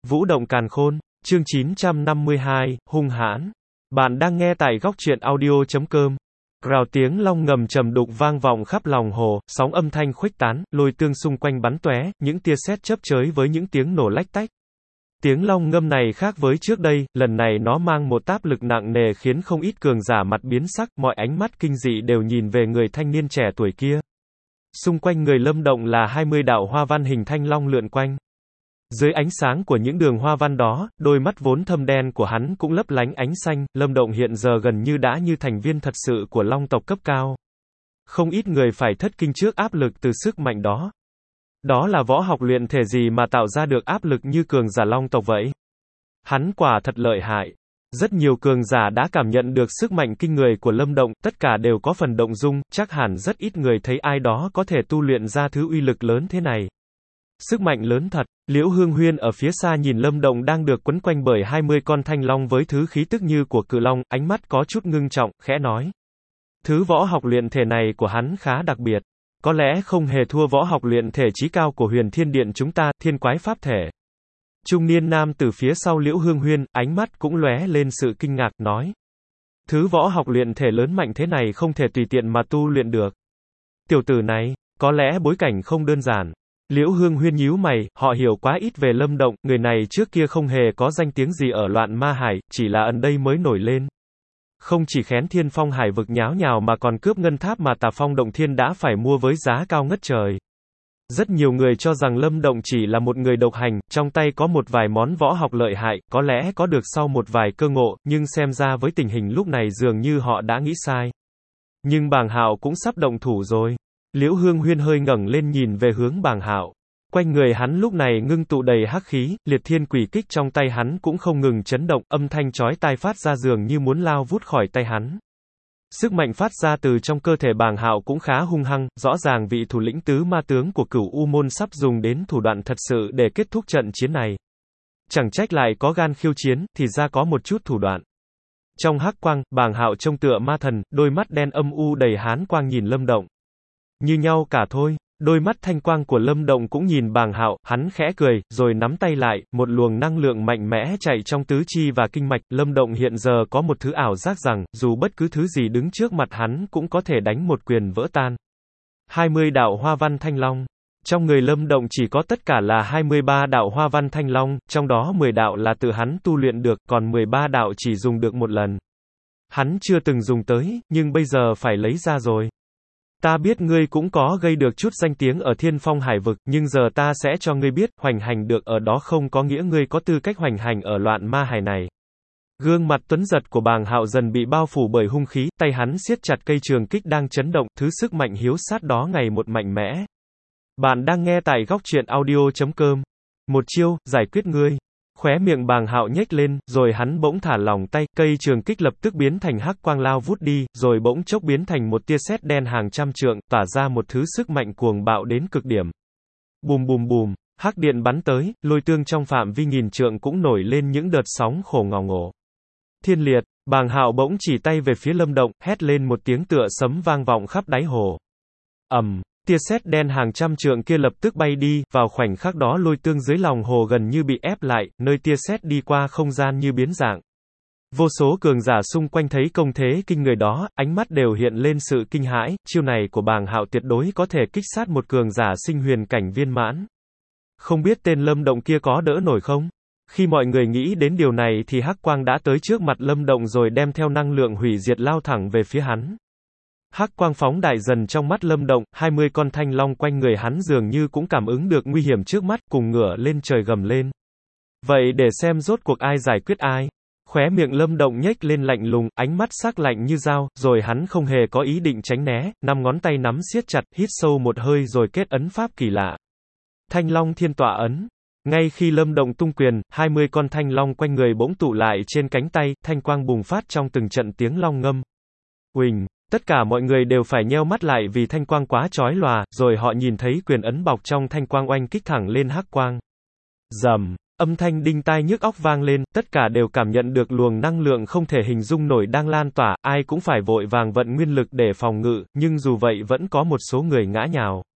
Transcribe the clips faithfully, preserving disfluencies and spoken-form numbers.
Vũ động càn khôn, chương chín trăm năm mươi hai, hung hãn. Bạn đang nghe tại góc truyện audio chấm com. Rào tiếng long ngầm trầm đục vang vọng khắp lòng hồ, sóng âm thanh khuếch tán, lôi tương xung quanh bắn tóe, những tia sét chớp chới với những tiếng nổ lách tách. Tiếng long ngâm này khác với trước đây, lần này nó mang một áp lực nặng nề khiến không ít cường giả mặt biến sắc, mọi ánh mắt kinh dị đều nhìn về người thanh niên trẻ tuổi kia. Xung quanh người Lâm Động là hai mươi đạo hoa văn hình thanh long lượn quanh. Dưới ánh sáng của những đường hoa văn đó, đôi mắt vốn thâm đen của hắn cũng lấp lánh ánh xanh, Lâm Động hiện giờ gần như đã như thành viên thật sự của long tộc cấp cao. Không ít người phải thất kinh trước áp lực từ sức mạnh đó. Đó là võ học luyện thể gì mà tạo ra được áp lực như cường giả long tộc vậy? Hắn quả thật lợi hại. Rất nhiều cường giả đã cảm nhận được sức mạnh kinh người của Lâm Động, tất cả đều có phần động dung, chắc hẳn rất ít người thấy ai đó có thể tu luyện ra thứ uy lực lớn thế này. Sức mạnh lớn thật. Liễu Hương Huyên ở phía xa nhìn Lâm Động đang được quấn quanh bởi hai mươi con thanh long với thứ khí tức như của cự long, ánh mắt có chút ngưng trọng, khẽ nói. Thứ võ học luyện thể này của hắn khá đặc biệt. Có lẽ không hề thua võ học luyện thể chí cao của Huyền Thiên Điện chúng ta, thiên quái pháp thể. Trung niên nam từ phía sau Liễu Hương Huyên, ánh mắt cũng lóe lên sự kinh ngạc, nói. Thứ võ học luyện thể lớn mạnh thế này không thể tùy tiện mà tu luyện được. Tiểu tử này, có lẽ bối cảnh không đơn giản. Liễu Hương Huyên nhíu mày, họ hiểu quá ít về Lâm Động, người này trước kia không hề có danh tiếng gì ở loạn ma hải, chỉ là ẩn đây mới nổi lên. Không chỉ khén thiên phong hải vực nháo nhào mà còn cướp ngân tháp mà Tà Phong Động Thiên đã phải mua với giá cao ngất trời. Rất nhiều người cho rằng Lâm Động chỉ là một người độc hành, trong tay có một vài món võ học lợi hại, có lẽ có được sau một vài cơ ngộ, nhưng xem ra với tình hình lúc này dường như họ đã nghĩ sai. Nhưng Bàng Hạo cũng sắp động thủ rồi. Liễu Hương Huyên hơi ngẩng lên nhìn về hướng Bàng Hạo. Quanh người hắn lúc này ngưng tụ đầy hắc khí, liệt thiên quỷ kích trong tay hắn cũng không ngừng chấn động, âm thanh chói tai phát ra dường như muốn lao vút khỏi tay hắn. Sức mạnh phát ra từ trong cơ thể Bàng Hạo cũng khá hung hăng, rõ ràng vị thủ lĩnh tứ ma tướng của Cửu U môn sắp dùng đến thủ đoạn thật sự để kết thúc trận chiến này. Chẳng trách lại có gan khiêu chiến, thì ra có một chút thủ đoạn. Trong hắc quang, Bàng Hạo trông tựa ma thần, đôi mắt đen âm u đầy hán quang nhìn Lâm Động. Như nhau cả thôi. Đôi mắt thanh quang của Lâm Động cũng nhìn Bàng Hạo, hắn khẽ cười, rồi nắm tay lại, một luồng năng lượng mạnh mẽ chạy trong tứ chi và kinh mạch. Lâm Động hiện giờ có một thứ ảo giác rằng, dù bất cứ thứ gì đứng trước mặt hắn cũng có thể đánh một quyền vỡ tan. hai mươi đạo hoa văn thanh long. Trong người Lâm Động chỉ có tất cả là hai mươi ba đạo hoa văn thanh long, trong đó mười đạo là tự hắn tu luyện được, còn mười ba đạo chỉ dùng được một lần. Hắn chưa từng dùng tới, nhưng bây giờ phải lấy ra rồi. Ta biết ngươi cũng có gây được chút danh tiếng ở Thiên Phong Hải vực, nhưng giờ ta sẽ cho ngươi biết, hoành hành được ở đó không có nghĩa ngươi có tư cách hoành hành ở loạn ma hải này. Gương mặt tuấn giật của Bàng Hạo dần bị bao phủ bởi hung khí, tay hắn siết chặt cây trường kích đang chấn động, thứ sức mạnh hiếu sát đó ngày một mạnh mẽ. Bạn đang nghe tại góc truyện audio chấm com. Một chiêu, giải quyết ngươi. Khóe miệng Bàng Hạo nhếch lên, rồi hắn bỗng thả lỏng tay, cây trường kích lập tức biến thành hắc quang lao vút đi, rồi bỗng chốc biến thành một tia sét đen hàng trăm trượng, tỏa ra một thứ sức mạnh cuồng bạo đến cực điểm. Bùm bùm bùm, hắc điện bắn tới, lôi tương trong phạm vi nghìn trượng cũng nổi lên những đợt sóng khổ ngào ngổ. Thiên liệt, Bàng Hạo bỗng chỉ tay về phía Lâm Động, hét lên một tiếng tựa sấm vang vọng khắp đáy hồ. ầm. Um. Tia sét đen hàng trăm trượng kia lập tức bay đi, vào khoảnh khắc đó lôi tương dưới lòng hồ gần như bị ép lại, nơi tia sét đi qua không gian như biến dạng. Vô số cường giả xung quanh thấy công thế kinh người đó, ánh mắt đều hiện lên sự kinh hãi, chiêu này của Bàng Hạo tuyệt đối có thể kích sát một cường giả sinh huyền cảnh viên mãn. Không biết tên Lâm Động kia có đỡ nổi không? Khi mọi người nghĩ đến điều này thì hắc quang đã tới trước mặt Lâm Động rồi đem theo năng lượng hủy diệt lao thẳng về phía hắn. Hắc quang phóng đại dần trong mắt Lâm Động, hai mươi con thanh long quanh người hắn dường như cũng cảm ứng được nguy hiểm trước mắt, cùng ngửa lên trời gầm lên. Vậy để xem rốt cuộc ai giải quyết ai. Khóe miệng Lâm Động nhếch lên lạnh lùng, ánh mắt sắc lạnh như dao, rồi hắn không hề có ý định tránh né, năm ngón tay nắm siết chặt, hít sâu một hơi rồi kết ấn pháp kỳ lạ. Thanh long thiên tọa ấn. Ngay khi Lâm Động tung quyền, hai mươi con thanh long quanh người bỗng tụ lại trên cánh tay, thanh quang bùng phát trong từng trận tiếng long ngâm. Uỳnh. Tất cả mọi người đều phải nheo mắt lại vì thanh quang quá chói lòa, rồi họ nhìn thấy quyền ấn bọc trong thanh quang oanh kích thẳng lên hắc quang. Rầm, âm thanh đinh tai nhức óc vang lên, tất cả đều cảm nhận được luồng năng lượng không thể hình dung nổi đang lan tỏa, ai cũng phải vội vàng vận nguyên lực để phòng ngự, nhưng dù vậy vẫn có một số người ngã nhào.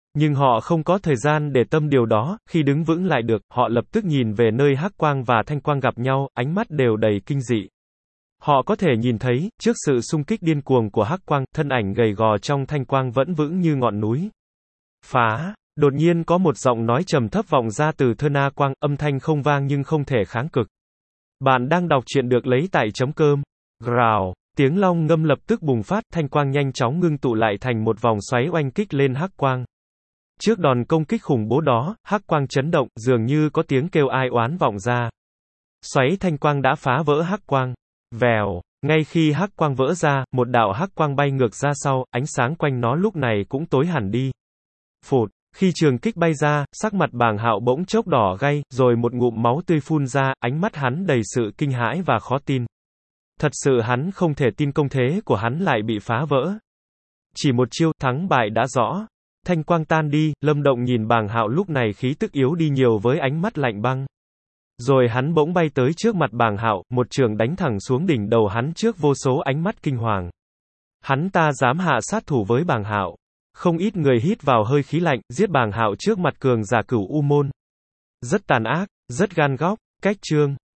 Nhưng họ không có thời gian để tâm điều đó, khi đứng vững lại được, họ lập tức nhìn về nơi hắc quang và thanh quang gặp nhau, ánh mắt đều đầy kinh dị. Họ có thể nhìn thấy, trước sự xung kích điên cuồng của hắc quang, thân ảnh gầy gò trong thanh quang vẫn vững như ngọn núi. Phá! Đột nhiên có một giọng nói trầm thấp vọng ra từ thơ na quang, âm thanh không vang nhưng không thể kháng cực. Bạn đang đọc truyện được lấy tại chấm cơm. Rào! Tiếng long ngâm lập tức bùng phát, thanh quang nhanh chóng ngưng tụ lại thành một vòng xoáy oanh kích lên hắc quang. Trước đòn công kích khủng bố đó, hắc quang chấn động, dường như có tiếng kêu ai oán vọng ra. Xoáy thanh quang đã phá vỡ hắc quang. Vèo, ngay khi hắc quang vỡ ra, một đạo hắc quang bay ngược ra sau, ánh sáng quanh nó lúc này cũng tối hẳn đi. Phụt, khi trường kích bay ra, sắc mặt Bàng Hạo bỗng chốc đỏ gay, rồi một ngụm máu tươi phun ra, ánh mắt hắn đầy sự kinh hãi và khó tin. Thật sự hắn không thể tin công thế của hắn lại bị phá vỡ. Chỉ một chiêu, thắng bại đã rõ. Thanh quang tan đi, Lâm Động nhìn Bàng Hạo lúc này khí tức yếu đi nhiều với ánh mắt lạnh băng. Rồi hắn bỗng bay tới trước mặt Bàng Hạo, một trường đánh thẳng xuống đỉnh đầu hắn trước vô số ánh mắt kinh hoàng. Hắn ta dám hạ sát thủ với Bàng Hạo. Không ít người hít vào hơi khí lạnh, giết Bàng Hạo trước mặt cường giả Cửu U môn. Rất tàn ác, rất gan góc, cách chương.